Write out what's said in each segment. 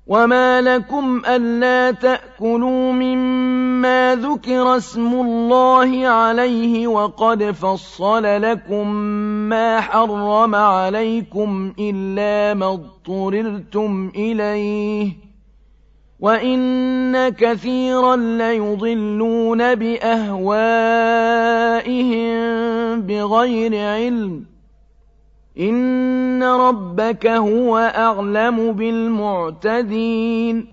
وما لكم ألا تأكلوا مما ذكر اسم الله عليه وقد فصل لكم ما حرم عليكم إلا ما اضطررتم إليه وإن كثيرا ليضلون بأهوائهم بغير علم إن ربك هو أعلم بالمعتدين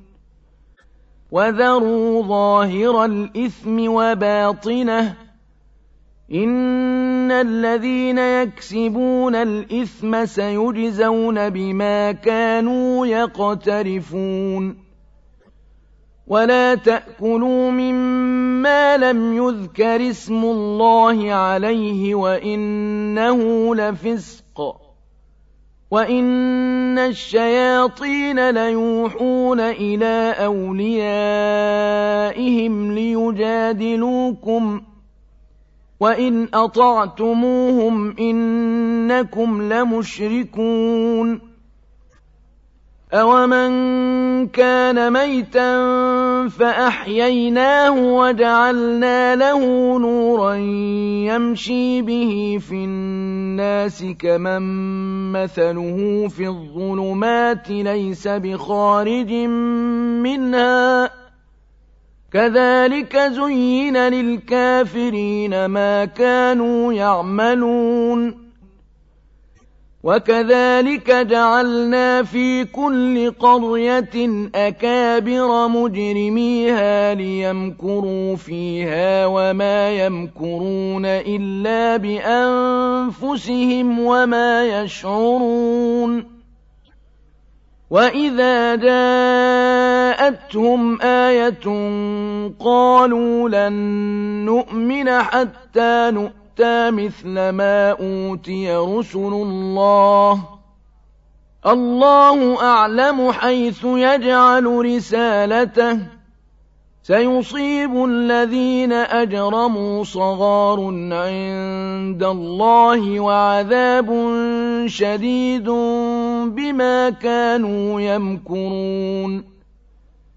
وذروا ظاهر الإثم وباطنه إن الذين يكسبون الإثم سيجزون بما كانوا يقترفون ولا تأكلوا مما لم يذكر اسم الله عليه وإنه لفسق وإن الشياطين ليوحون إلى أوليائهم ليجادلوكم وإن أطعتموهم إنكم لمشركون أَوَمَنْ كَانَ مَيْتًا فَأَحْيَيْنَاهُ وَجَعَلْنَا لَهُ نُورًا يَمْشِي بِهِ فِي النَّاسِ كَمَن مَّثَلُهُ فِي الظُّلُمَاتِ لَيْسَ بِخَارِجٍ مِّنْهَا ۚ كَذَٰلِكَ زُيِّنَ لِلْكَافِرِينَ مَا كَانُوا يَعْمَلُونَ وَكَذَٰلِكَ جَعَلْنَا فِي كُلِّ قَرْيَةٍ أَكَابِرَ مُجْرِمِيهَا لِيَمْكُرُوا فِيهَا وَمَا يَمْكُرُونَ إِلَّا بِأَنفُسِهِمْ وَمَا يَشْعُرُونَ وَإِذَا جَاءَتْهُمْ آيَةٌ قَالُوا لَن نُّؤْمِنَ حَتَّىٰ نُؤْتَىٰ مثل ما أوتي رسل الله أعلم حيث يجعل رسالته سيصيب الذين أجرموا صغار عند الله وعذاب شديد بما كانوا يمكرون